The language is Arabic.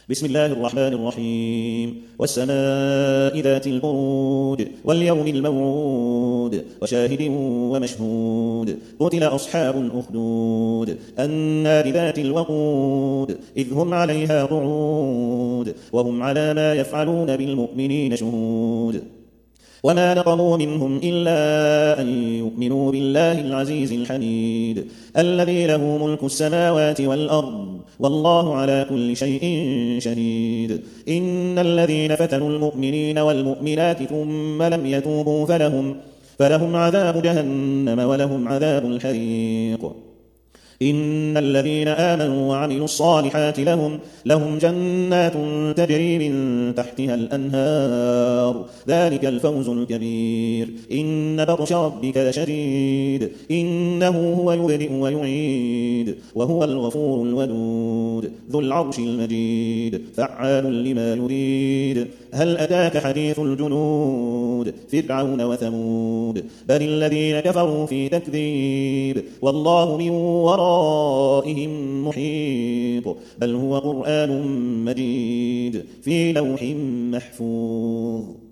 بسم الله الرحمن الرحيم والسماء ذات البروج واليوم الموعود وشاهد ومشهود قتل أصحاب الأخدود النار ذات الوقود إذ هم عليها قعود وهم على ما يفعلون بالمؤمنين شهود وما نقموا منهم إلا أن يؤمنوا بالله العزيز الحميد الذي له ملك السماوات والأرض والله على كل شيء شهيد إن الذين فتنوا المؤمنين والمؤمنات ثم لم يتوبوا فلهم عذاب جهنم ولهم عذاب الحريق إن الذين آمنوا وعملوا الصالحات لهم جنات تجري من تحتها الأنهار ذلك الفوز الكبير إن بطش ربك لشديد إنه هو يبدئ ويعيد وهو الغفور الودود ذو العرش المجيد فعال لما يريد هل أتاك حديث الجنود فرعون وثمود بل الذين كفروا في تكذيب والله من ورائهم محيط بل هو قرآن مجيد في لوح محفوظ